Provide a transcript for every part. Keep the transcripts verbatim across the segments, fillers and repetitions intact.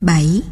bảy.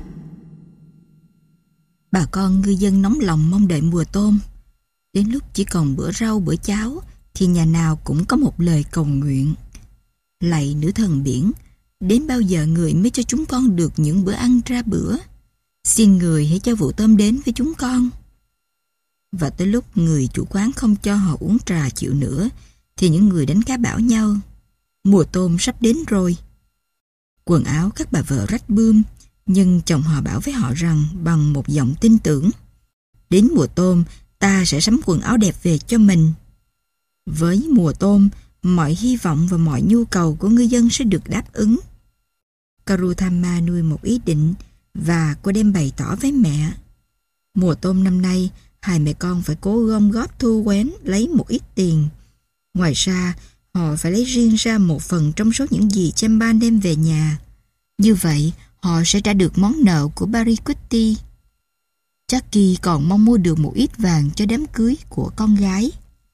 Bà con ngư dân nóng lòng mong đợi mùa tôm. Đến lúc chỉ còn bữa rau bữa cháo thì nhà nào cũng có một lời cầu nguyện: lạy nữ thần biển, đến bao giờ người mới cho chúng con được những bữa ăn ra bữa? Xin người hãy cho vụ tôm đến với chúng con. Và tới lúc người chủ quán không cho họ uống trà chịu nữa thì những người đánh cá bảo nhau: mùa tôm sắp đến rồi. Quần áo các bà vợ rách bươm, nhưng chồng họ bảo với họ rằng bằng một giọng tin tưởng: đến mùa tôm ta sẽ sắm quần áo đẹp về cho mình. Với mùa tôm, mọi hy vọng và mọi nhu cầu của ngư dân sẽ được đáp ứng. Karutama nuôi một ý định và cô đem bày tỏ với mẹ: mùa tôm năm nay hai mẹ con phải cố gom góp thu quén lấy một ít tiền. Ngoài ra họ phải lấy riêng ra một phần trong số những gì Chemban đem về nhà. Như vậy họ sẽ trả được món nợ của Barikuti. Jackie còn mong mua được một ít vàng cho đám cưới của con gái.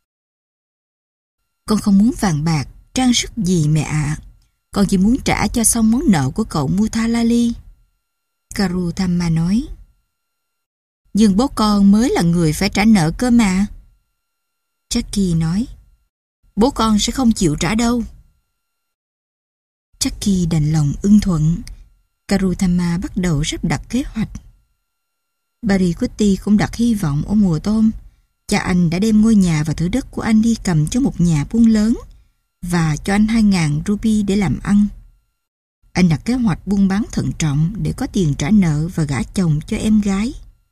Con không muốn vàng bạc, trang sức gì mẹ ạ. À. Con chỉ muốn trả cho xong món nợ của cậu Muthalali. Karutama nói. Nhưng bố con mới là người phải trả nợ cơ mà. Jackie nói. Bố con sẽ không chịu trả đâu. Jackie đành lòng ưng thuận. Karutama bắt đầu sắp đặt kế hoạch. Barikuti cũng đặt hy vọng ở mùa tôm. Cha anh đã đem ngôi nhà và thửa đất của anh đi cầm cho một nhà buôn lớn và cho anh hai ngàn ruby để làm ăn. Anh đặt kế hoạch buôn bán thận trọng để có tiền trả nợ và gả chồng cho em gái.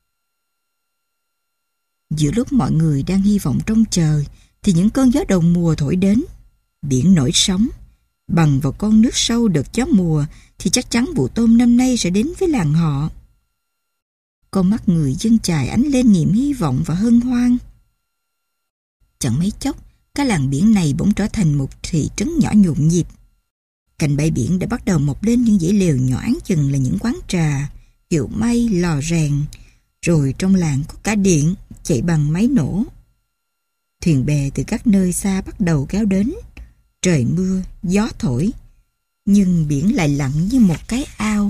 Giữa lúc mọi người đang hy vọng trông chờ thì những cơn gió đầu mùa thổi đến. Biển nổi sóng. Bằng vào con nước sâu đợt gió mùa thì chắc chắn vụ tôm năm nay sẽ đến với làng họ. Con mắt người dân chài ánh lên niềm hy vọng và hân hoan. Chẳng mấy chốc, cái làng biển này bỗng trở thành một thị trấn nhỏ nhộn nhịp. Cạnh bãi biển đã bắt đầu mọc lên những dãy lều nhỏ áng chừng là những quán trà, hiệu may, lò rèn. Rồi trong làng có cả điện chạy bằng máy nổ. Thuyền bè từ các nơi xa bắt đầu kéo đến. Trời mưa, gió thổi, nhưng biển lại lặng như một cái ao.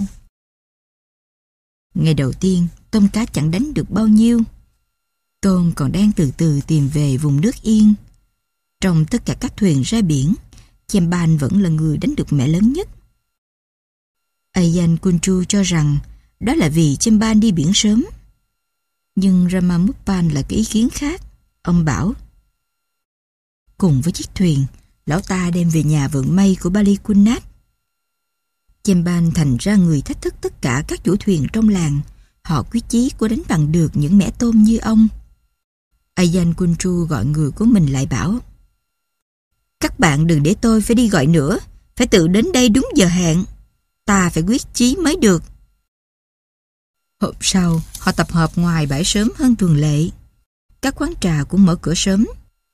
Ngày đầu tiên, tôm cá chẳng đánh được bao nhiêu. Tôm còn đang từ từ tìm về vùng nước yên. Trong tất cả các thuyền ra biển, Chemban vẫn là người đánh được mẻ lớn nhất. Ayan Kunchu cho rằng đó là vì Chemban đi biển sớm. Nhưng Ramamuppan là cái ý kiến khác. Ông bảo, cùng với chiếc thuyền, lão ta đem về nhà vượn mây của Balikunnat. Chemban thành ra người thách thức tất cả các chủ thuyền trong làng. Họ quyết chí của đánh bằng được những mẻ tôm như ông. Ayan Kunchu gọi người của mình lại bảo, các bạn đừng để tôi phải đi gọi nữa, phải tự đến đây đúng giờ hẹn. Ta phải quyết chí mới được. Hôm sau, họ tập hợp ngoài bãi sớm hơn thường lệ. Các quán trà cũng mở cửa sớm.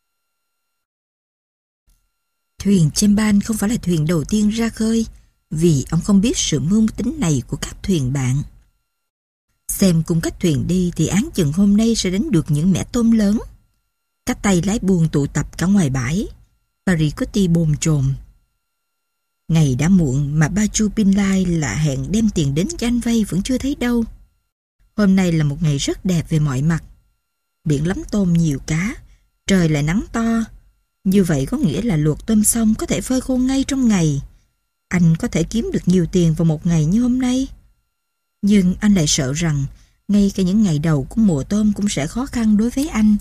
Thuyền Chemban không phải là thuyền đầu tiên ra khơi, vì ông không biết sự mưu tính này của các thuyền bạn. Xem cùng cách thuyền đi thì án chừng hôm nay sẽ đánh được những mẻ tôm lớn. Các tay lái buôn tụ tập cả ngoài bãi. Parikoti bồn chồn. Ngày đã muộn mà Baju Pinlai là hẹn đem tiền đến cho anh vay vẫn chưa thấy đâu. Hôm nay là một ngày rất đẹp về mọi mặt. Biển lắm tôm nhiều cá, trời lại nắng to. Như vậy có nghĩa là luộc tôm xong có thể phơi khô ngay trong ngày. Anh có thể kiếm được nhiều tiền vào một ngày như hôm nay. Nhưng anh lại sợ rằng ngay cả những ngày đầu của mùa tôm cũng sẽ khó khăn đối với anh.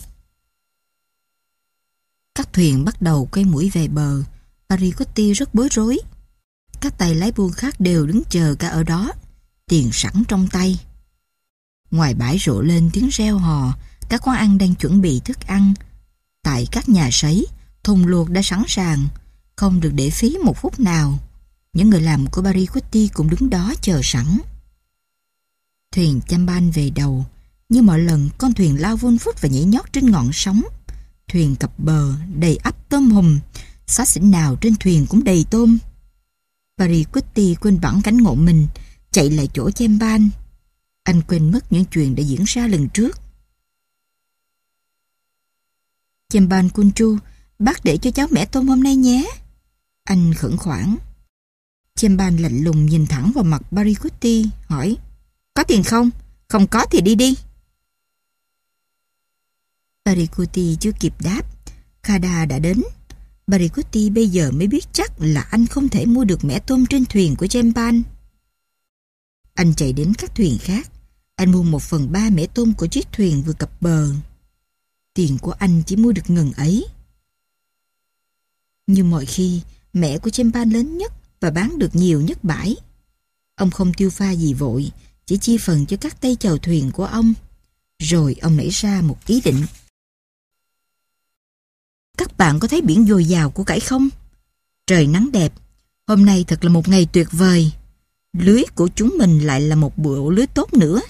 Các thuyền bắt đầu quay mũi về bờ. Parikoti rất bối rối. Các tay lái buôn khác đều đứng chờ cả ở đó, tiền sẵn trong tay. Ngoài bãi rộ lên tiếng reo hò. Các quán ăn đang chuẩn bị thức ăn. Tại các nhà sấy, thùng luộc đã sẵn sàng, không được để phí một phút nào. Những người làm của Parikoti cũng đứng đó chờ sẵn. Thuyền Chemban về đầu. Như mọi lần, con thuyền lao vun vút và nhảy nhót trên ngọn sóng. Thuyền cập bờ, đầy ắp tôm hùm. Xó xỉnh nào trên thuyền cũng đầy tôm. Parikoti quên bẵng cánh ngộ mình, chạy lại chỗ Chemban. Anh quên mất những chuyện đã diễn ra lần trước. Chemban Kunchu, bác để cho cháu mẻ tôm hôm nay nhé. Anh khẩn khoản. Chemban lạnh lùng nhìn thẳng vào mặt Barghouti, hỏi: Có tiền không? Không có thì đi đi. Barghouti chưa kịp đáp, Khada đã đến. Barghouti bây giờ mới biết chắc là anh không thể mua được mẻ tôm trên thuyền của Chemban. Anh chạy đến các thuyền khác. Anh mua một phần ba mẻ tôm của chiếc thuyền vừa cập bờ. Tiền của anh chỉ mua được ngần ấy. Như mọi khi, mẻ của Chemban lớn nhất và bán được nhiều nhất bãi. Ông không tiêu pha gì vội, chỉ chia phần cho các tay chèo thuyền của ông. Rồi ông nảy ra một ý định. Các bạn có thấy biển dồi dào của cải không? Trời nắng đẹp. Hôm nay thật là một ngày tuyệt vời. Lưới của chúng mình lại là một bộ lưới tốt nữa.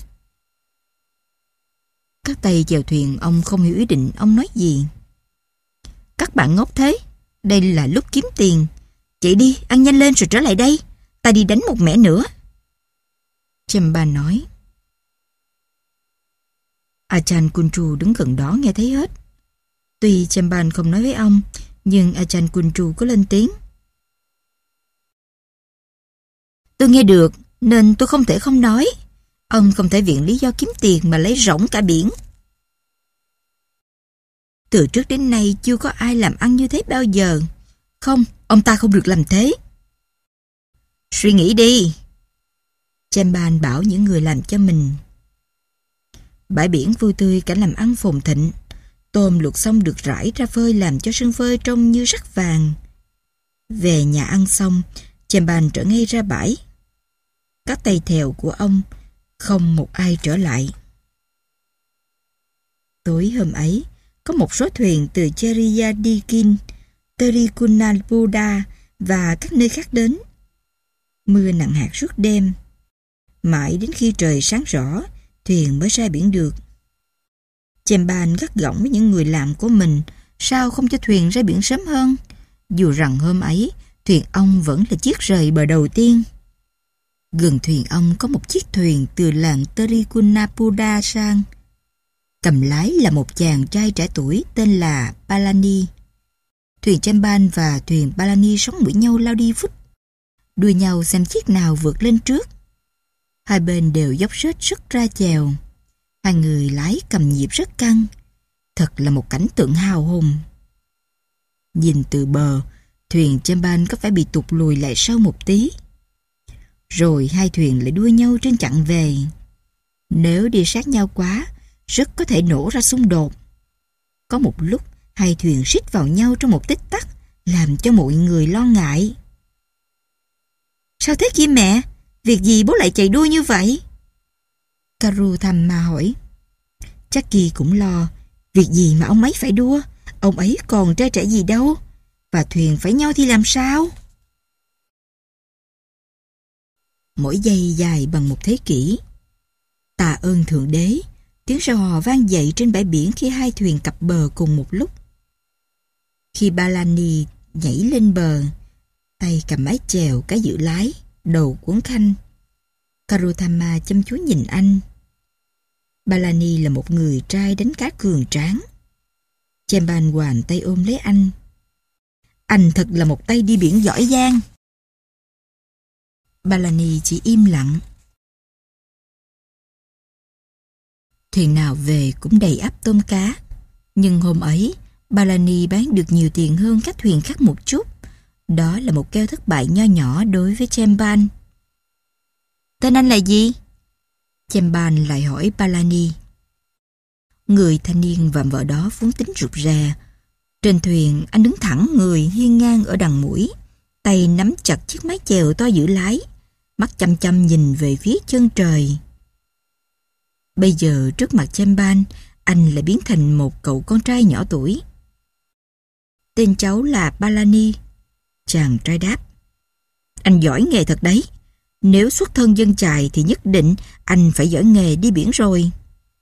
Các tay chèo thuyền ông không hiểu ý định ông nói gì. Các bạn ngốc thế. Đây là lúc kiếm tiền. Chạy đi, ăn nhanh lên rồi trở lại đây. Ta đi đánh một mẻ nữa. Chemban nói. Achan Kunchu đứng gần đó nghe thấy hết. Tuy Chemban không nói với ông, nhưng Achan Kunchu có lên tiếng. Tôi nghe được, nên tôi không thể không nói. Ông không thể viện lý do kiếm tiền mà lấy rỗng cả biển. Từ trước đến nay chưa có ai làm ăn như thế bao giờ. Không, ông ta không được làm thế. Suy nghĩ đi. Chemban bảo những người làm cho mình. Bãi biển vui tươi, cảnh làm ăn phồn thịnh. Tôm luộc xong được rải ra phơi làm cho sân phơi trông như rắc vàng. Về nhà ăn xong, Chemban trở ngay ra bãi. Các tay thèo của ông, không một ai trở lại. Tối hôm ấy, có một số thuyền từ Cheriyadikin, Trikunalbuda và các nơi khác đến. Mưa nặng hạt suốt đêm. Mãi đến khi trời sáng rõ, thuyền mới ra biển được. Chemban gắt gỏng với những người làm của mình, sao không cho thuyền ra biển sớm hơn? Dù rằng hôm ấy, thuyền ông vẫn là chiếc rời bờ đầu tiên. Gần thuyền ông có một chiếc thuyền từ làng Trikunalbuda sang. Cầm lái là một chàng trai trẻ tuổi tên là Palani. Thuyền Chemban và thuyền Palani sống đuổi nhau lao đi vút, đua nhau xem chiếc nào vượt lên trước. Hai bên đều dốc rết sức ra chèo. Hai người lái cầm nhịp rất căng. Thật là một cảnh tượng hào hùng. Nhìn từ bờ, thuyền Chemban có vẻ bị tụt lùi lại sau một tí. Rồi hai thuyền lại đua nhau trên chặng về. Nếu đi sát nhau quá, rất có thể nổ ra xung đột. Có một lúc, hai thuyền rít vào nhau trong một tích tắc, làm cho mọi người lo ngại. Sao thế kia mẹ? Việc gì bố lại chạy đua như vậy? Karu thầm mà hỏi. Jackie cũng lo. Việc gì mà ông ấy phải đua? Ông ấy còn trai trẻ gì đâu. Và thuyền phải nhau thì làm sao? Mỗi giây dài bằng một thế kỷ. Tạ ơn Thượng Đế. Tiếng reo hò vang dậy trên bãi biển khi hai thuyền cập bờ cùng một lúc. Khi Palani nhảy lên bờ, tay cầm mái chèo, cái giữ lái, đầu cuốn khanh, Karuthama chăm chú nhìn anh. Palani là một người trai đánh cá cường tráng. Chemban hoàn tay ôm lấy anh. Anh thật là một tay đi biển giỏi giang. Palani chỉ im lặng. Thuyền nào về cũng đầy ắp tôm cá. Nhưng hôm ấy, Palani bán được nhiều tiền hơn các thuyền khác một chút. Đó là một keo thất bại nho nhỏ đối với Chemban. Tên anh là gì? Chemban lại hỏi Palani. Người thanh niên và vợ đó vốn tính rụt rè. Trên thuyền, anh đứng thẳng người hiên ngang ở đằng mũi, tay nắm chặt chiếc mái chèo to giữ lái, mắt chăm chăm nhìn về phía chân trời. Bây giờ trước mặt Chemban, anh lại biến thành một cậu con trai nhỏ tuổi. Tên cháu là Palani. Chàng trai đáp. Anh giỏi nghề thật đấy. Nếu xuất thân dân chài thì nhất định anh phải giỏi nghề đi biển rồi.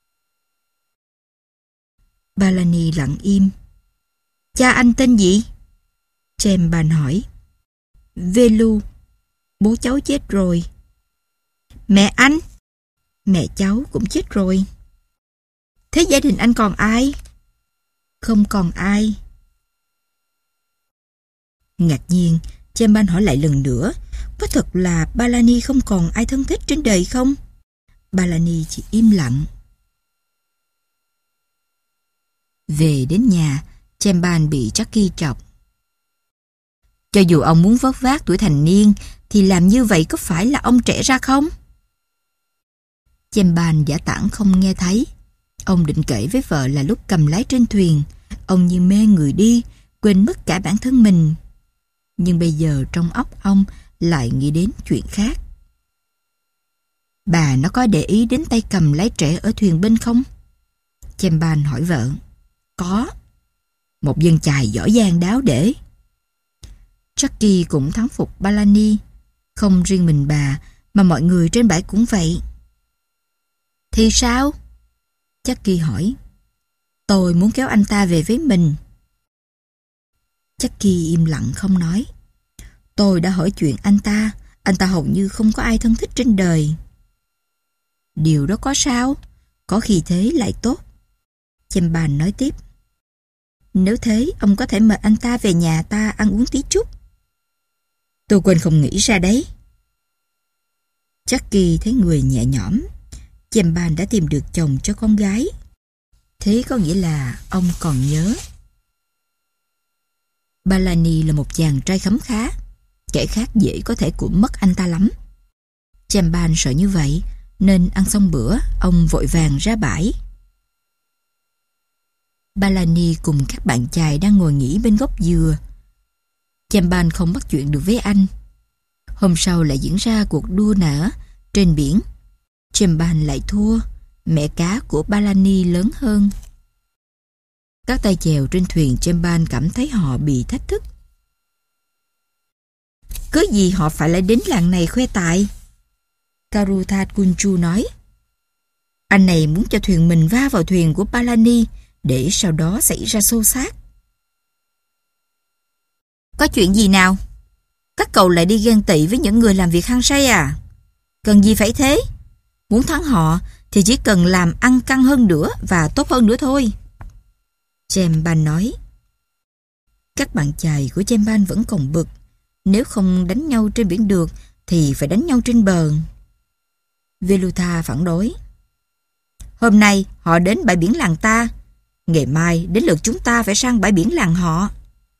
Palani lặng im. Cha anh tên gì? Chemban hỏi. Velu. Bố cháu chết rồi. Mẹ anh? Mẹ cháu cũng chết rồi. Thế gia đình anh còn ai? Không còn ai. Ngạc nhiên, Chemban hỏi lại lần nữa, có thật là Palani không còn ai thân thích trên đời không? Palani chỉ im lặng. Về đến nhà, Chemban bị Jackie chọc. Cho dù ông muốn vớt vát tuổi thành niên, thì làm như vậy có phải là ông trẻ ra không? Chemban giả tảng không nghe thấy. Ông định kể với vợ là lúc cầm lái trên thuyền, ông như mê người đi, quên mất cả bản thân mình. Nhưng bây giờ trong óc ông lại nghĩ đến chuyện khác. Bà nó có để ý đến tay cầm lái trẻ ở thuyền bên không? Chemban hỏi vợ. Có. Một dân chài giỏi giang đáo để. Jackie cũng thắng phục Palani. Không riêng mình bà, mà mọi người trên bãi cũng vậy. Thì sao? Jackie hỏi. Tôi muốn kéo anh ta về với mình. Jackie im lặng không nói. Tôi đã hỏi chuyện anh ta, anh ta hầu như không có ai thân thích trên đời. Điều đó có sao? Có khi thế lại tốt. Chemban nói tiếp. Nếu thế, ông có thể mời anh ta về nhà ta ăn uống tí chút. Tôi quên không nghĩ ra đấy. Jackie thấy người nhẹ nhõm. Chemban đã tìm được chồng cho con gái. Thế có nghĩa là ông còn nhớ. Palani là một chàng trai khấm khá. Kẻ khác dễ có thể cuộn mất anh ta lắm. Chemban sợ như vậy, nên ăn xong bữa, ông vội vàng ra bãi. Palani cùng các bạn chài đang ngồi nghỉ bên gốc dừa. Chemban không bắt chuyện được với anh. Hôm sau lại diễn ra cuộc đua nở trên biển. Chemban lại thua. Mẹ cá của Palani lớn hơn. Các tay chèo trên thuyền Chemban cảm thấy họ bị thách thức. Cớ gì họ phải lại đến làng này khoe tài? Karutha Kunchu nói. Anh này muốn cho thuyền mình va vào thuyền của Palani, để sau đó xảy ra xô xát. Có chuyện gì nào? Các cậu lại đi ghen tị với những người làm việc hăng say à? Cần gì phải thế? Muốn thắng họ thì chỉ cần làm ăn căng hơn nữa và tốt hơn nữa thôi. Chemban nói. Các bạn chài của Chemban vẫn còn bực. Nếu không đánh nhau trên biển được thì phải đánh nhau trên bờ. Velutha phản đối. Hôm nay họ đến bãi biển làng ta, ngày mai đến lượt chúng ta phải sang bãi biển làng họ.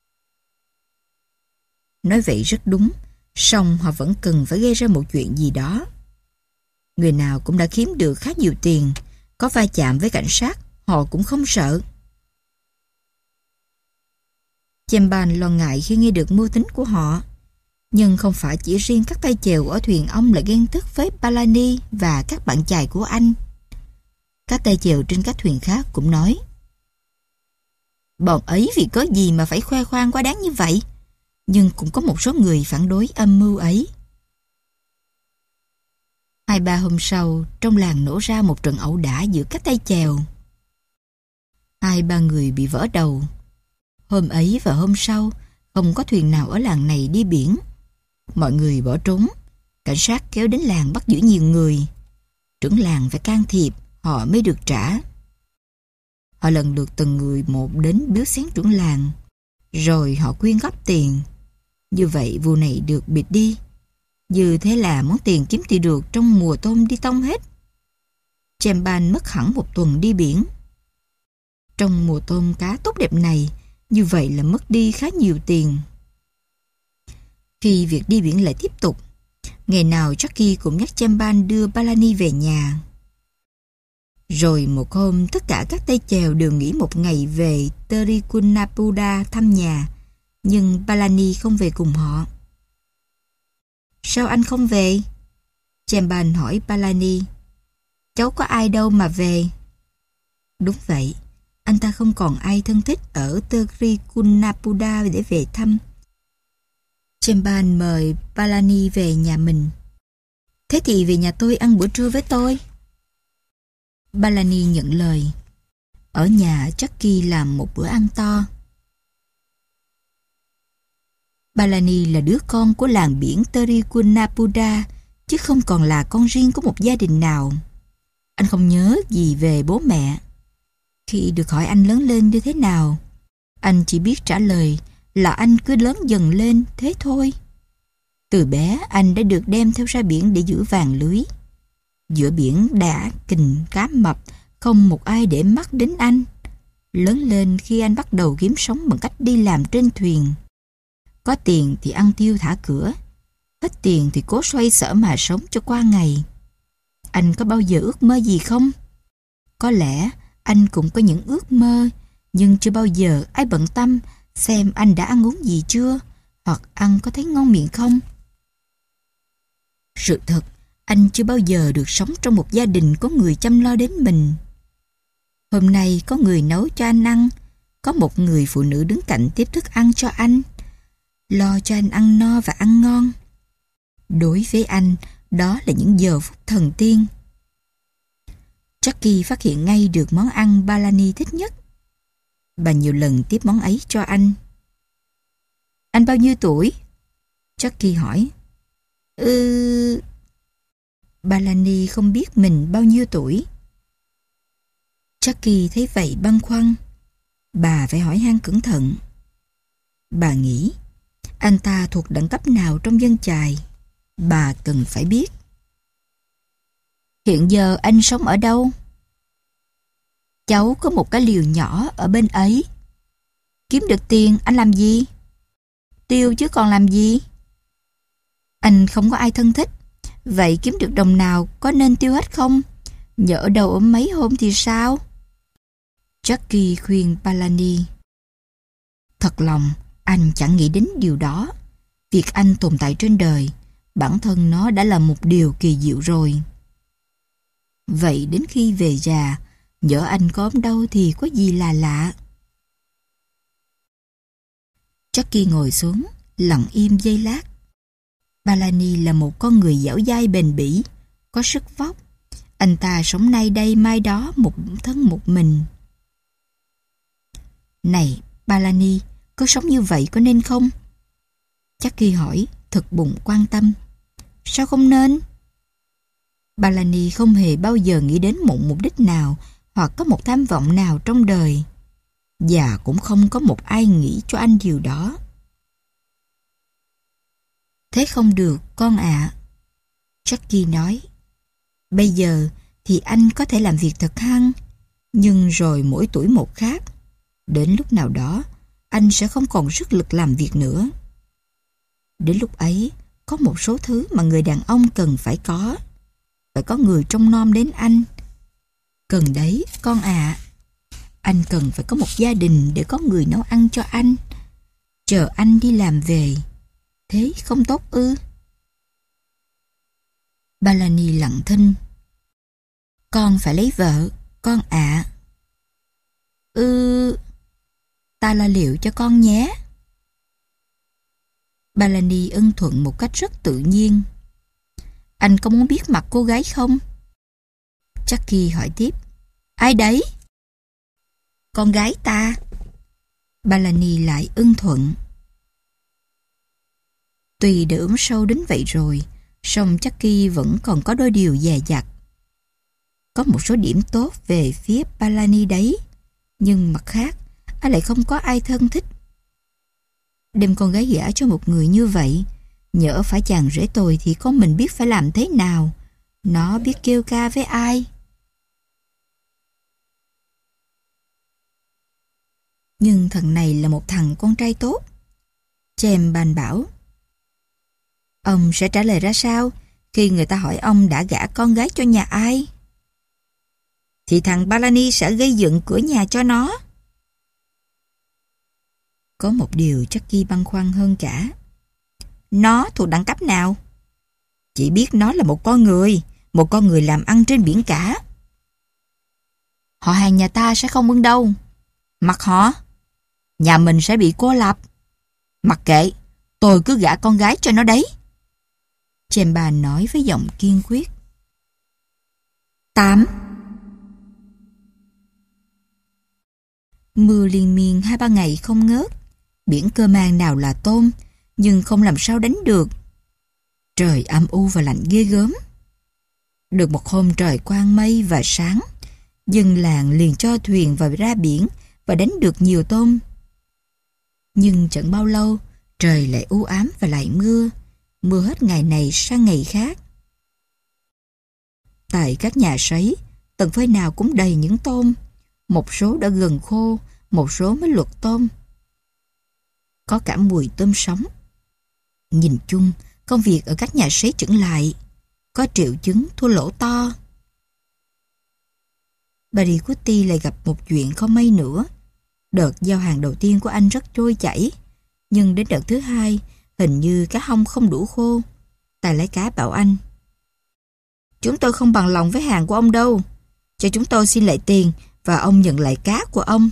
Nói vậy rất đúng, song họ vẫn cần phải gây ra một chuyện gì đó. Người nào cũng đã kiếm được khá nhiều tiền, có va chạm với cảnh sát, họ cũng không sợ. Chemban lo ngại khi nghe được mưu tính của họ. Nhưng không phải chỉ riêng các tay chèo ở thuyền ông lại ghen tức với Palani và các bạn chài của anh. Các tay chèo trên các thuyền khác cũng nói. Bọn ấy vì có gì mà phải khoe khoang quá đáng như vậy? Nhưng cũng có một số người phản đối âm mưu ấy. Hai ba hôm sau, trong làng nổ ra một trận ẩu đả giữa các tay chèo. Hai ba người bị vỡ đầu. Hôm ấy và hôm sau, không có thuyền nào ở làng này đi biển. Mọi người bỏ trốn. Cảnh sát kéo đến làng bắt giữ nhiều người. Trưởng làng phải can thiệp, họ mới được trả. Họ lần lượt từng người một đến biếu xén trưởng làng. Rồi họ quyên góp tiền. Như vậy vụ này được bịt đi. Như thế là món tiền kiếm tiền được trong mùa tôm đi tông hết. Chemban mất hẳn một tuần đi biển. Trong mùa tôm cá tốt đẹp này, như vậy là mất đi khá nhiều tiền. Khi việc đi biển lại tiếp tục, ngày nào Jackie cũng nhắc Chemban đưa Palani về nhà. Rồi một hôm tất cả các tay chèo đều nghỉ một ngày về Trichunnapuda thăm nhà, nhưng Palani không về cùng họ. Sao anh không về? Chemban hỏi Palani. Cháu có ai đâu mà về. Đúng vậy, anh ta không còn ai thân thích ở Trichunnapuda để về thăm. Chemban mời Palani về nhà mình. Thế thì về nhà tôi ăn bữa trưa với tôi. Palani nhận lời. Ở nhà Jackie làm một bữa ăn to. Palani là đứa con của làng biển Trichunnapuda, chứ không còn là con riêng của một gia đình nào. Anh không nhớ gì về bố mẹ. Khi được hỏi anh lớn lên như thế nào, anh chỉ biết trả lời là anh cứ lớn dần lên thế thôi. Từ bé anh đã được đem theo ra biển để giữ vàng lưới. Giữa biển đã kình cá mập, không một ai để mắt đến anh. Lớn lên khi anh bắt đầu kiếm sống bằng cách đi làm trên thuyền. Có tiền thì ăn tiêu thả cửa, hết tiền thì cố xoay sở mà sống cho qua ngày. Anh có bao giờ ước mơ gì không? Có lẽ anh cũng có những ước mơ, nhưng chưa bao giờ ai bận tâm xem anh đã ăn uống gì chưa, hoặc ăn có thấy ngon miệng không. Sự thật, anh chưa bao giờ được sống trong một gia đình có người chăm lo đến mình. Hôm nay có người nấu cho anh ăn, có một người phụ nữ đứng cạnh tiếp thức ăn cho anh, lo cho anh ăn no và ăn ngon. Đối với anh, đó là những giờ phút thần tiên. Jackie phát hiện ngay được món ăn Bellany thích nhất. Bà nhiều lần tiếp món ấy cho anh. Anh bao nhiêu tuổi? Jackie hỏi. Ừ... Bellany không biết mình bao nhiêu tuổi. Jackie thấy vậy băn khoăn. Bà phải hỏi han cẩn thận. Bà nghĩ, anh ta thuộc đẳng cấp nào trong dân chài? Bà cần phải biết. Hiện giờ anh sống ở đâu? Cháu có một cái liều nhỏ ở bên ấy. Kiếm được tiền anh làm gì? Tiêu chứ còn làm gì? Anh không có ai thân thích. Vậy kiếm được đồng nào có nên tiêu hết không? Nhỡ đâu ở mấy hôm thì sao? Jackie khuyên Bellany. Thật lòng, anh chẳng nghĩ đến điều đó. Việc anh tồn tại trên đời, bản thân nó đã là một điều kỳ diệu rồi. Vậy đến khi về già, nhỡ anh có ốm đau thì có gì là lạ. Jackie ngồi xuống, lặng im giây lát. Bellany là một con người dẻo dai bền bỉ, có sức vóc. Anh ta sống nay đây mai đó một thân một mình. Này, Bellany, cứ sống như vậy có nên không? Jackie hỏi, thực bụng quan tâm. Sao không nên? Bellany không hề bao giờ nghĩ đến một mục đích nào hoặc có một tham vọng nào trong đời. Và cũng không có một ai nghĩ cho anh điều đó. Thế không được, con ạ. À. Jackie nói. Bây giờ thì anh có thể làm việc thật hăng, nhưng rồi mỗi tuổi một khác. Đến lúc nào đó, anh sẽ không còn sức lực làm việc nữa. Đến lúc ấy, có một số thứ mà người đàn ông cần phải có. Phải có người trông nom đến anh. Cần đấy, con ạ. À. Anh cần phải có một gia đình để có người nấu ăn cho anh. Chờ anh đi làm về. Thế không tốt ư? Bellany lặng thinh. Con phải lấy vợ, con ạ. À. Ừ... Ta lo liệu cho con nhé. Bellany ưng thuận một cách rất tự nhiên. Anh có muốn biết mặt cô gái không? Jackie hỏi tiếp. Ai đấy? Con gái ta. Bellany lại ưng thuận. Tuy đã ốm sâu đến vậy rồi, song Jackie vẫn còn có đôi điều dè dặt. Có một số điểm tốt về phía Bellany đấy, nhưng mặt khác, anh lại không có ai thân thích. Đem con gái gả cho một người như vậy, nhỡ phải chàng rể tồi thì con mình biết phải làm thế nào. Nó biết kêu ca với ai? Nhưng thằng này là một thằng con trai tốt. Chèm bàn bảo. Ông sẽ trả lời ra sao khi người ta hỏi ông đã gả con gái cho nhà ai? Thì thằng Bellany sẽ gây dựng cửa nhà cho nó. Có một điều Jackie băn khoăn hơn cả. Nó thuộc đẳng cấp nào? Chỉ biết nó là một con người, một con người làm ăn trên biển cả. Họ hàng nhà ta sẽ không ưng đâu. Mặc họ, nhà mình sẽ bị cô lập. Mặc kệ, tôi cứ gả con gái cho nó đấy. Chemba nói với giọng kiên quyết. Tám. Mưa liên miên hai ba ngày không ngớt. Biển cơ man nào là tôm, nhưng không làm sao đánh được. Trời âm u và lạnh ghê gớm. Được một hôm trời quang mây và sáng, dân làng liền cho thuyền vào ra biển và đánh được nhiều tôm. Nhưng chẳng bao lâu, trời lại u ám và lại mưa. mưa hết ngày này sang ngày khác. Tại các nhà sấy, tầng phơi nào cũng đầy những tôm. Một số đã gần khô, một số mới luộc tôm. Có cả mùi tôm sống. Nhìn chung, công việc ở các nhà sấy chững lại. Có triệu chứng thua lỗ to. Barry Cutty lại gặp một chuyện không may nữa. Đợt giao hàng đầu tiên của anh rất trôi chảy. Nhưng đến đợt thứ hai, hình như cá hông không đủ khô. Tài lái cá bảo anh: "Chúng tôi không bằng lòng với hàng của ông đâu. Cho chúng tôi xin lại tiền và ông nhận lại cá của ông."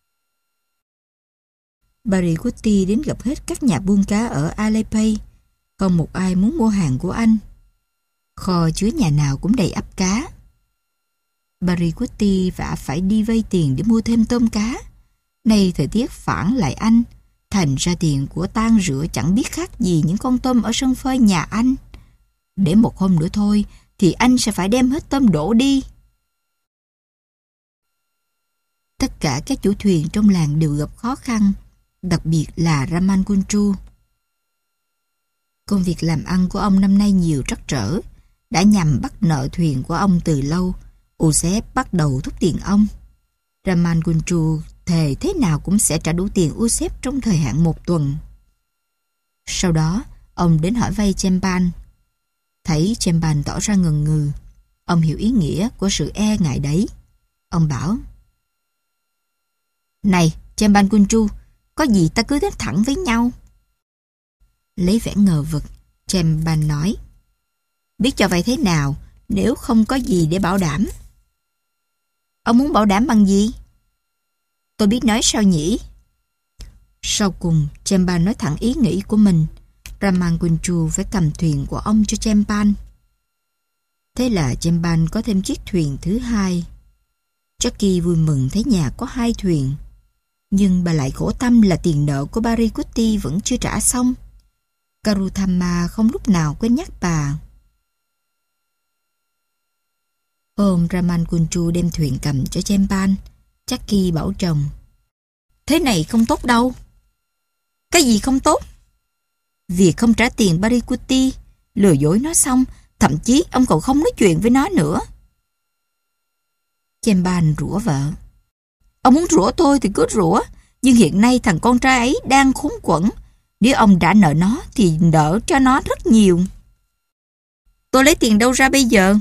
Barry Cutty đến gặp hết các nhà buôn cá ở Alepay. Không một ai muốn mua hàng của anh. Kho chứa nhà nào cũng đầy ắp cá. Barry Cutty vả phải đi vay tiền để mua thêm tôm cá. Nay thời tiết phản lại anh, thành ra tiền của tang rửa chẳng biết khác gì những con tôm ở sân phơi nhà anh. Để một hôm nữa thôi thì anh sẽ phải đem hết tôm đổ đi. Tất cả các chủ thuyền trong làng đều gặp khó khăn, đặc biệt là Raman Kunchu. Công việc làm ăn của ông năm nay nhiều trắc trở, đã nhằm bắt nợ thuyền của ông từ lâu. Usep bắt đầu thúc tiền ông. Raman Kunchu thề thế nào cũng sẽ trả đủ tiền Usep trong thời hạn một tuần. Sau đó, ông đến hỏi vay Chemban. Thấy Chemban tỏ ra ngần ngừ, ông hiểu ý nghĩa của sự e ngại đấy. Ông bảo: "Này, Chemban Kunchu, có gì ta cứ nói thẳng với nhau." Lấy vẻ ngờ vực, Chemban nói: "Biết cho vay thế nào nếu không có gì để bảo đảm?" "Ông muốn bảo đảm bằng gì?" "Tôi biết nói sao nhỉ?" Sau cùng, Chemban nói thẳng ý nghĩ của mình. Raman Kunchu phải cầm thuyền của ông cho Chemban. Thế là Chemban có thêm chiếc thuyền thứ hai. Jackie vui mừng thấy nhà có hai thuyền. Nhưng bà lại khổ tâm là tiền nợ của Barry Cutty vẫn chưa trả xong. Karutama không lúc nào quên nhắc bà. Hôm Raman Kunchu đem thuyền cầm cho Chemban, Jackie bảo chồng: "Thế này không tốt đâu." "Cái gì không tốt?" "Việc không trả tiền Barry Cutty, lừa dối nó xong, thậm chí ông còn không nói chuyện với nó nữa." Chemban rủa vợ: "Ông muốn rủa tôi thì cứ rủa, nhưng hiện nay thằng con trai ấy đang khốn quẫn. Nếu ông đã nợ nó thì nợ cho nó rất nhiều." "Tôi lấy tiền đâu ra bây giờ?"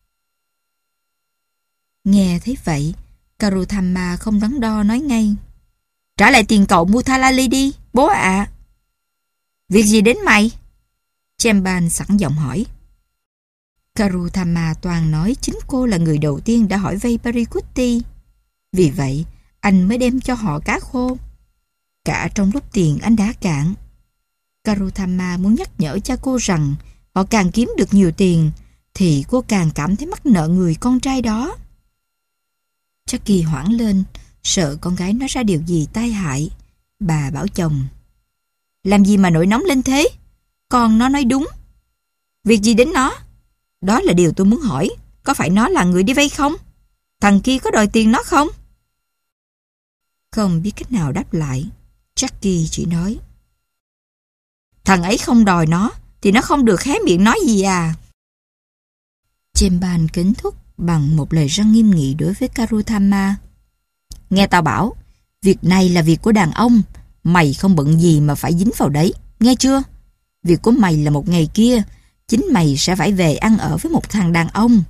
Nghe thấy vậy, Karutama không đắn đo nói ngay: "Trả lại tiền cậu mua Thalali đi, bố ạ." À. "Việc gì đến mày?" Chemban sẵn giọng hỏi. Karutama toàn nói chính cô là người đầu tiên đã hỏi vay Barry Cutty. Vì vậy, anh mới đem cho họ cá khô. Cả trong lúc tiền anh đã cạn. Karutama muốn nhắc nhở cha cô rằng họ càng kiếm được nhiều tiền thì cô càng cảm thấy mắc nợ người con trai đó. Jackie hoảng lên, sợ con gái nói ra điều gì tai hại. Bà bảo chồng: "Làm gì mà nổi nóng lên thế? Con nó nói đúng. Việc gì đến nó? Đó là điều tôi muốn hỏi. Có phải nó là người đi vay không? Thằng kia có đòi tiền nó không?" Không biết cách nào đáp lại, Jackie chỉ nói: "Thằng ấy không đòi nó thì nó không được hé miệng nói gì à." Chemban kính thúc bằng một lời răn nghiêm nghị đối với Karutama: "Nghe tao bảo, việc này là việc của đàn ông. Mày không bận gì mà phải dính vào đấy, nghe chưa? Việc của mày là một ngày kia, chính mày sẽ phải về ăn ở với một thằng đàn ông."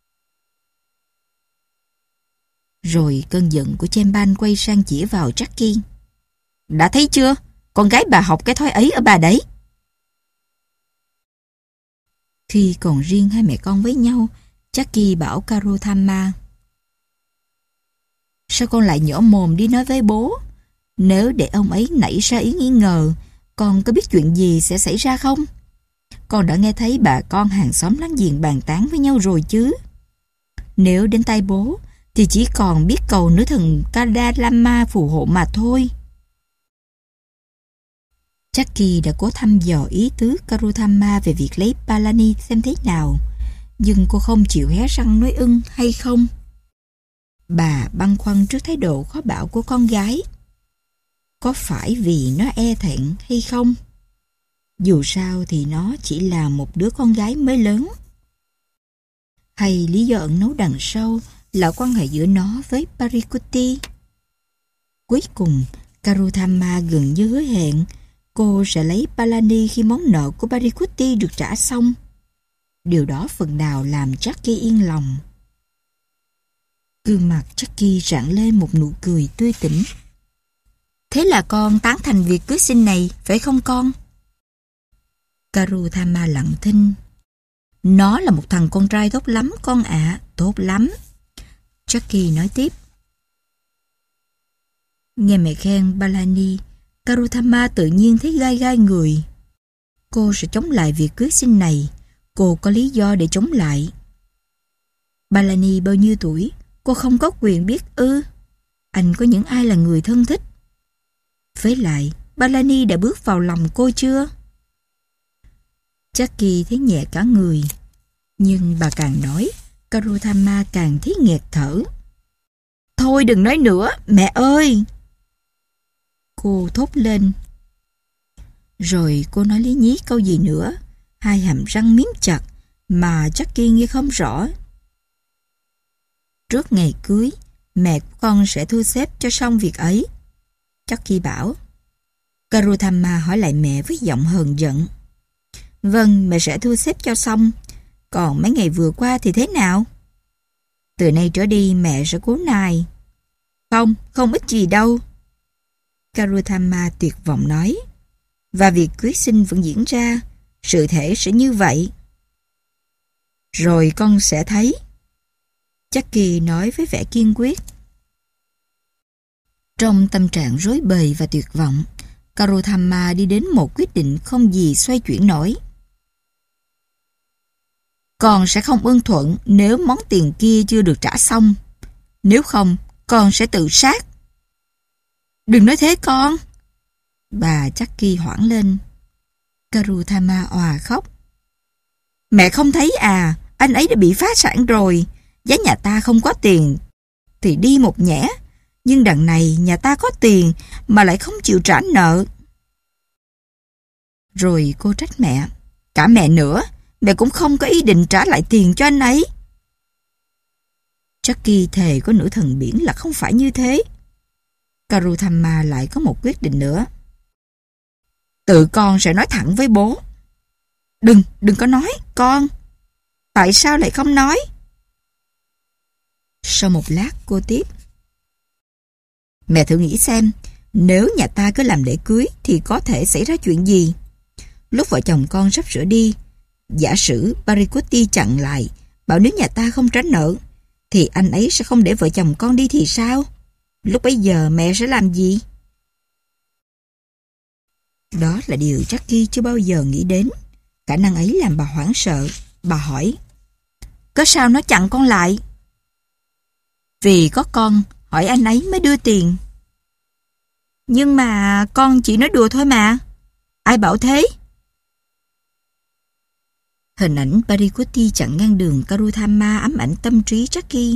Rồi cơn giận của Chemban quay sang chĩa vào Jackie: "Đã thấy chưa? Con gái bà học cái thói ấy ở bà đấy." Khi còn riêng hai mẹ con với nhau, Jackie bảo Karutama: "Sao con lại nhỡ mồm đi nói với bố? Nếu để ông ấy nảy ra ý nghi ngờ, con có biết chuyện gì sẽ xảy ra không? Con đã nghe thấy bà con hàng xóm láng giềng bàn tán với nhau rồi chứ. Nếu đến tay bố, thì chỉ còn biết cầu nữ thần Kadalama phù hộ mà thôi." Jackie đã cố thăm dò ý tứ Karutama về việc lấy Palani xem thế nào, nhưng cô không chịu hé răng nói ưng hay không. Bà băn khoăn trước thái độ khó bảo của con gái. Có phải vì nó e thẹn hay không? Dù sao thì nó chỉ là một đứa con gái mới lớn. Hay lý do ẩn náu đằng sau là quan hệ giữa nó với Parikuti. Cuối cùng, Karuthama gần như hứa hẹn cô sẽ lấy Palani khi món nợ của Parikuti được trả xong. Điều đó phần nào làm Jackie yên lòng. Gương mặt Jackie rạng lên một nụ cười tươi tỉnh. Thế là con tán thành việc cưới xin này, phải không con? Karuthama lặng thinh. Nó là một thằng con trai tốt lắm con ạ, à, tốt lắm. Jackie nói tiếp. Nghe mẹ khen Palani, Karuthama tự nhiên thấy gai gai người. Cô sẽ chống lại việc cưới xin này. Cô có lý do để chống lại. Palani bao nhiêu tuổi? Cô không có quyền biết ư? Anh có những ai là người thân thích? Với lại, Palani đã bước vào lòng cô chưa? Jackie thấy nhẹ cả người. Nhưng bà càng nói, Karuthama càng thấy nghẹt thở. Thôi đừng nói nữa, mẹ ơi! Cô thốt lên. Rồi cô nói lý nhí câu gì nữa, hai hàm răng miếm chặt mà Jackie nghe không rõ. Trước ngày cưới, mẹ của con sẽ thu xếp cho xong việc ấy, Jackie bảo. Karuthama hỏi lại mẹ với giọng hờn giận. Vâng, mẹ sẽ thu xếp cho xong. Còn mấy ngày vừa qua thì thế nào? Từ nay trở đi mẹ sẽ cố nài. Không, không ít gì đâu. Karuthama tuyệt vọng nói. Và việc cưới xin vẫn diễn ra. Sự thể sẽ như vậy. Rồi con sẽ thấy. Jackie nói với vẻ kiên quyết. Trong tâm trạng rối bời và tuyệt vọng, Karuthama đi đến một quyết định không gì xoay chuyển nổi. Con sẽ không ưng thuận nếu món tiền kia chưa được trả xong. Nếu không, con sẽ tự sát. Đừng nói thế con. Bà Jackie hoảng lên. Karuthama òa khóc. Mẹ không thấy à, anh ấy đã bị phá sản rồi. Giá nhà ta không có tiền thì đi một nhẽ. Nhưng đằng này nhà ta có tiền mà lại không chịu trả nợ. Rồi cô trách mẹ. Cả mẹ nữa, mẹ cũng không có ý định trả lại tiền cho anh ấy. Jackie thề có nữ thần biển là không phải như thế. Karuthama lại có một quyết định nữa. Tự con sẽ nói thẳng với bố. Đừng, đừng có nói, con. Tại sao lại không nói? Sau một lát cô tiếp. Mẹ thử nghĩ xem, nếu nhà ta cứ làm lễ cưới thì có thể xảy ra chuyện gì? Lúc vợ chồng con sắp sửa đi, giả sử Parikuti chặn lại, bảo nếu nhà ta không trả nợ, thì anh ấy sẽ không để vợ chồng con đi thì sao? Lúc bấy giờ mẹ sẽ làm gì? Đó là điều Jackie chưa bao giờ nghĩ đến. Khả năng ấy làm bà hoảng sợ. Bà hỏi, có sao nó chặn con lại? Vì có con, hỏi anh ấy mới đưa tiền. Nhưng mà con chỉ nói đùa thôi mà. Ai bảo thế? Hình ảnh Parikuti chặn ngang đường Karuthama ám ảnh tâm trí Jackie.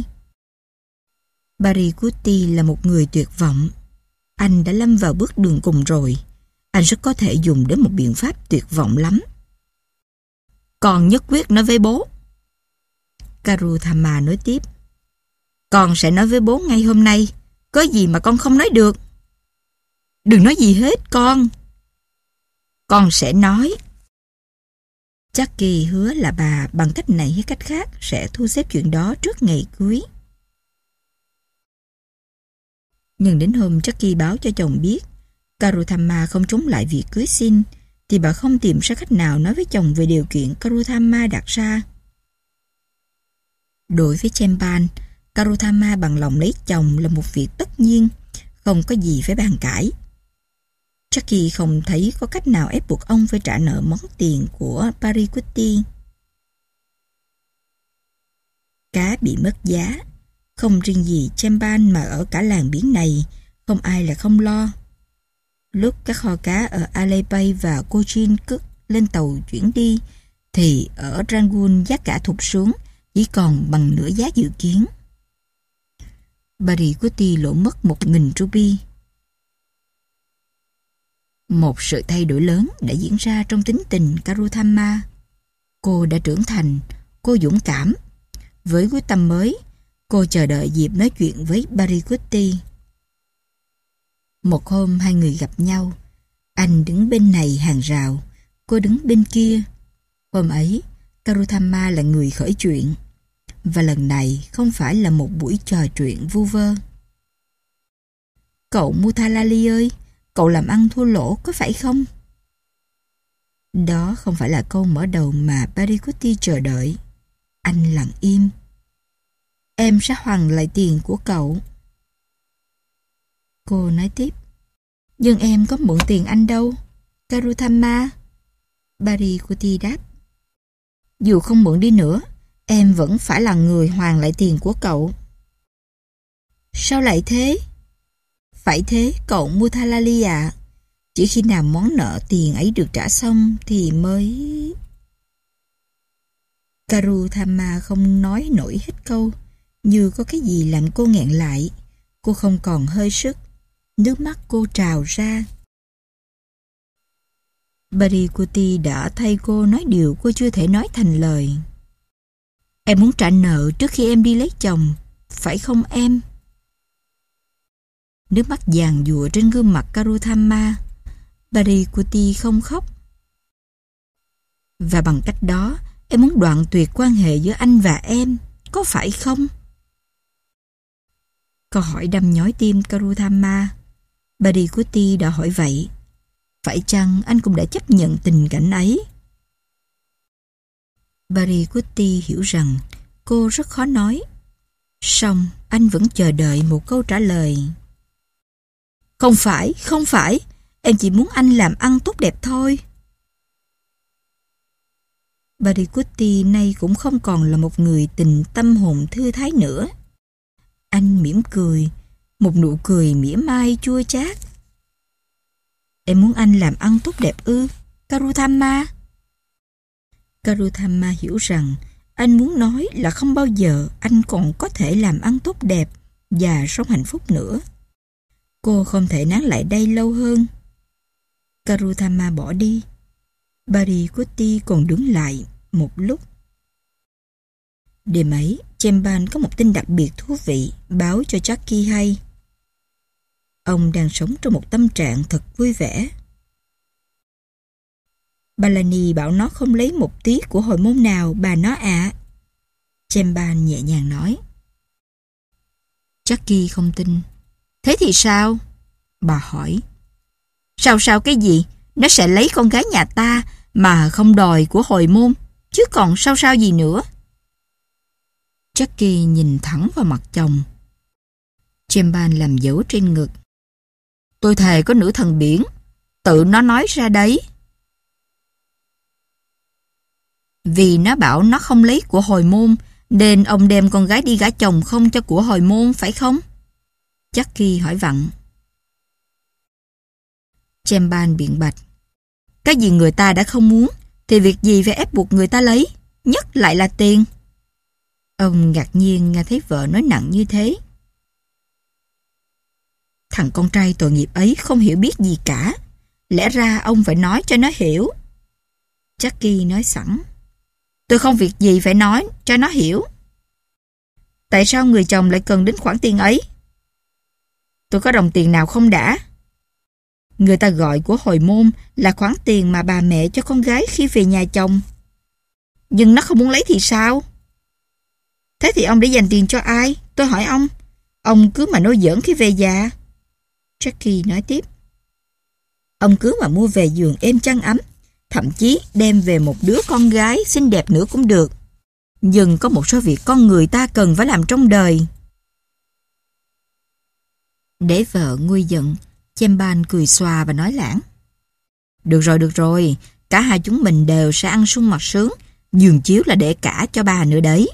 Parikuti là một người tuyệt vọng. Anh đã lâm vào bước đường cùng rồi. Anh rất có thể dùng đến một biện pháp tuyệt vọng lắm. Con nhất quyết nói với bố. Karuthama nói tiếp. Con sẽ nói với bố ngay hôm nay. Có gì mà con không nói được? Đừng nói gì hết con. Con sẽ nói. Jackie hứa là bà bằng cách này hay cách khác sẽ thu xếp chuyện đó trước ngày cưới. Nhưng đến hôm Jackie báo cho chồng biết Karuthama không chống lại việc cưới xin, thì bà không tìm ra cách nào nói với chồng về điều kiện Karuthama đặt ra. Đối với Chempan, Karuthama bằng lòng lấy chồng là một việc tất nhiên, không có gì phải bàn cãi. Jackie không thấy có cách nào ép buộc ông phải trả nợ món tiền của Parikuti. Cá bị mất giá, không riêng gì Chempan mà ở cả làng biển này, không ai là không lo. Lúc các kho cá ở Alipay và Cochin cất lên tàu chuyển đi, thì ở Rangoon giá cả thụt xuống, chỉ còn bằng nửa giá dự kiến. Parikuti lỗ mất một nghìn ruby. Một sự thay đổi lớn đã diễn ra trong tính tình Karutama. Cô đã trưởng thành, cô dũng cảm. Với quyết tâm mới, cô chờ đợi dịp nói chuyện với Parikutti. Một hôm hai người gặp nhau. Anh đứng bên này hàng rào, cô đứng bên kia. Hôm ấy, Karutama là người khởi chuyện. Và lần này không phải là một buổi trò chuyện vu vơ. Cậu Mutalali ơi, cậu làm ăn thua lỗ có phải không? Đó không phải là câu mở đầu mà Parikutti chờ đợi. Anh lặng im. Em sẽ hoàn lại tiền của cậu. Cô nói tiếp. Nhưng em có mượn tiền anh đâu, Karutama. Parikutti đáp. Dù không mượn đi nữa, em vẫn phải là người hoàn lại tiền của cậu. Sao lại thế? Phải thế, cậu Mutalali ạ. À. Chỉ khi nào món nợ tiền ấy được trả xong thì mới... Karutama không nói nổi hết câu, như có cái gì làm cô nghẹn lại. Cô không còn hơi sức. Nước mắt cô trào ra. Parikutti đã thay cô nói điều cô chưa thể nói thành lời. Em muốn trả nợ trước khi em đi lấy chồng, phải không em? Nước mắt giàn giụa trên gương mặt Karutama. Parikutti không khóc. Và bằng cách đó, em muốn đoạn tuyệt quan hệ giữa anh và em, có phải không? Câu hỏi đâm nhói tim Karutama. Parikutti đã hỏi vậy. Phải chăng anh cũng đã chấp nhận tình cảnh ấy? Parikutti hiểu rằng cô rất khó nói. Song anh vẫn chờ đợi một câu trả lời. Không phải, không phải. Em chỉ muốn anh làm ăn tốt đẹp thôi. Parikutti nay cũng không còn là một người tình tâm hồn thư thái nữa. Anh mỉm cười, một nụ cười mỉa mai chua chát. Em muốn anh làm ăn tốt đẹp ư, Karutama? Karutama hiểu rằng anh muốn nói là không bao giờ anh còn có thể làm ăn tốt đẹp và sống hạnh phúc nữa. Cô không thể nán lại đây lâu hơn. Karutama bỏ đi. Parikutti còn đứng lại một lúc. Đêm ấy, Chemban có một tin đặc biệt thú vị báo cho Jackie hay. Ông đang sống trong một tâm trạng thật vui vẻ. Balani bảo nó không lấy một tí của hồi môn nào bà nó ạ. À. Chemban nhẹ nhàng nói. Jackie không tin. Thế thì sao? Bà hỏi. Sao sao cái gì? Nó sẽ lấy con gái nhà ta mà không đòi của hồi môn, chứ còn sao sao gì nữa? Jackie nhìn thẳng vào mặt chồng. Chemban làm dấu trên ngực. Tôi thề có nữ thần biển, tự nó nói ra đấy. Vì nó bảo nó không lấy của hồi môn, nên ông đem con gái đi gả chồng không cho của hồi môn, phải không? Jackie hỏi vặn. Chemban biện bạch. Cái gì người ta đã không muốn, thì việc gì phải ép buộc người ta lấy, nhất lại là tiền. Ông ngạc nhiên nghe thấy vợ nói nặng như thế. Thằng con trai tội nghiệp ấy không hiểu biết gì cả. Lẽ ra ông phải nói cho nó hiểu. Jackie nói sẵn. Tôi không việc gì phải nói cho nó hiểu. Tại sao người chồng lại cần đến khoản tiền ấy? Tôi có đồng tiền nào không đã? Người ta gọi của hồi môn là khoản tiền mà bà mẹ cho con gái khi về nhà chồng. Nhưng nó không muốn lấy thì sao? Thế thì ông để dành tiền cho ai? Tôi hỏi ông. Ông cứ mà nói giỡn khi về già. Jackie nói tiếp. Ông cứ mà mua về giường êm chăn ấm, thậm chí đem về một đứa con gái xinh đẹp nữa cũng được. Nhưng có một số việc con người ta cần phải làm trong đời. Để vợ nguôi giận, Chemban cười xòa và nói lãng. Được rồi, được rồi, cả hai chúng mình đều sẽ ăn sung mặc sướng, giường chiếu là để cả cho bà nữa đấy.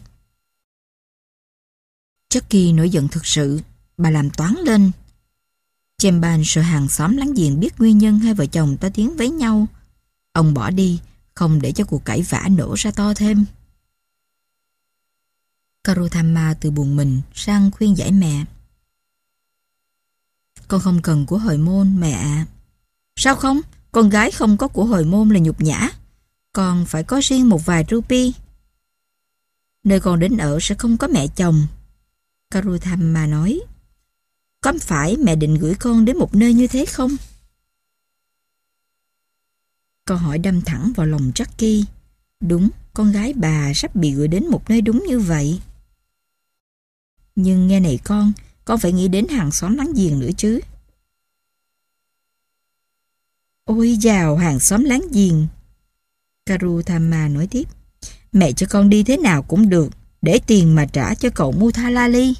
Jackie nổi giận thực sự, bà làm toán lên. Chemban sợ hàng xóm láng giềng biết nguyên nhân hai vợ chồng to tiếng với nhau. Ông bỏ đi, không để cho cuộc cãi vã nổ ra to thêm. Karutama từ buồn mình sang khuyên giải mẹ. Con không cần của hồi môn mẹ ạ. Sao không? Con gái không có của hồi môn là nhục nhã. Còn phải có riêng một vài rupee. Nơi con đến ở sẽ không có mẹ chồng. Karuthamma nói. Có phải mẹ định gửi con đến một nơi như thế không? Câu hỏi đâm thẳng vào lòng Jackie. Đúng, con gái bà sắp bị gửi đến một nơi đúng như vậy. Nhưng nghe này con, con phải nghĩ đến hàng xóm láng giềng nữa chứ. Ôi dào, hàng xóm láng giềng. Karuthamma nói tiếp. Mẹ cho con đi thế nào cũng được, để tiền mà trả cho cậu Muthalali.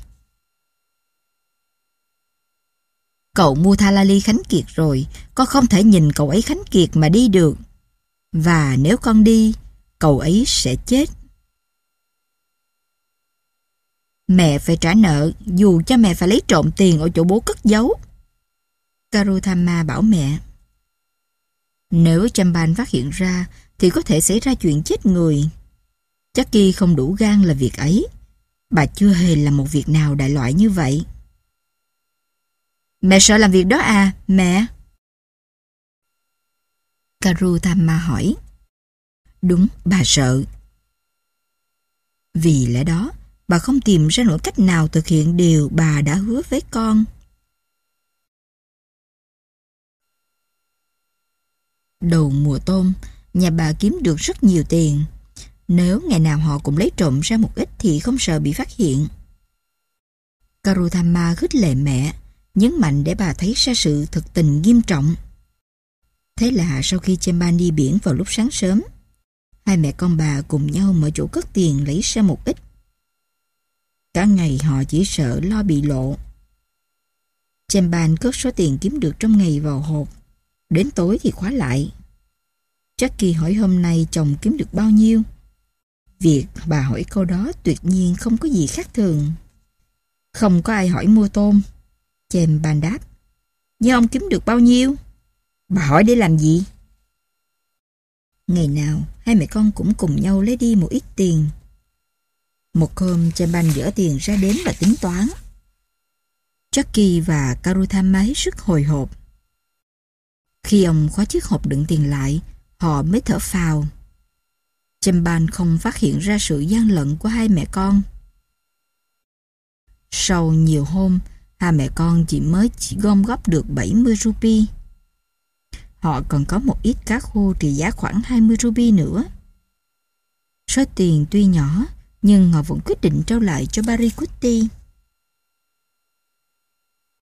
Cậu Muthalali khánh kiệt rồi, con không thể nhìn cậu ấy khánh kiệt mà đi được. Và nếu con đi, cậu ấy sẽ chết. Mẹ phải trả nợ, dù cho mẹ phải lấy trộm tiền ở chỗ bố cất giấu. Karuthamma bảo mẹ. Nếu Chamban phát hiện ra, thì có thể xảy ra chuyện chết người. Jackie không đủ gan là việc ấy. Bà chưa hề làm một việc nào đại loại như vậy. Mẹ sợ làm việc đó à, mẹ? Karuthamma hỏi. Đúng, bà sợ. Vì lẽ đó, bà không tìm ra nổi cách nào thực hiện điều bà đã hứa với con. Đầu mùa tôm, nhà bà kiếm được rất nhiều tiền. Nếu ngày nào họ cũng lấy trộm ra một ít thì không sợ bị phát hiện. Karuthamma khích lệ mẹ, nhấn mạnh để bà thấy ra sự thực tình nghiêm trọng. Thế là sau khi Chamban đi biển vào lúc sáng sớm, hai mẹ con bà cùng nhau mở chỗ cất tiền lấy ra một ít. Cả ngày họ chỉ sợ lo bị lộ. Chamban cất số tiền kiếm được trong ngày vào hộp, đến tối thì khóa lại. Jackie hỏi hôm nay chồng kiếm được bao nhiêu. Việc bà hỏi câu đó tuyệt nhiên không có gì khác thường. Không có ai hỏi mua tôm. Chamban đáp. Nhưng ông kiếm được bao nhiêu? Bà hỏi để làm gì? Ngày nào hai mẹ con cũng cùng nhau lấy đi một ít tiền. Một hôm Chamban dỡ tiền ra đếm và tính toán. Jackie và Karuthamma hết sức hồi hộp. Khi ông khóa chiếc hộp đựng tiền lại, họ mới thở phào. Chamban không phát hiện ra sự gian lận của hai mẹ con. Sau nhiều hôm, hai mẹ con chỉ mới chỉ gom góp được bảy mươi rupee. Họ còn có một ít cá khô trị giá khoảng hai mươi rupee nữa. Số tiền tuy nhỏ, nhưng họ vẫn quyết định trao lại cho Parikutty.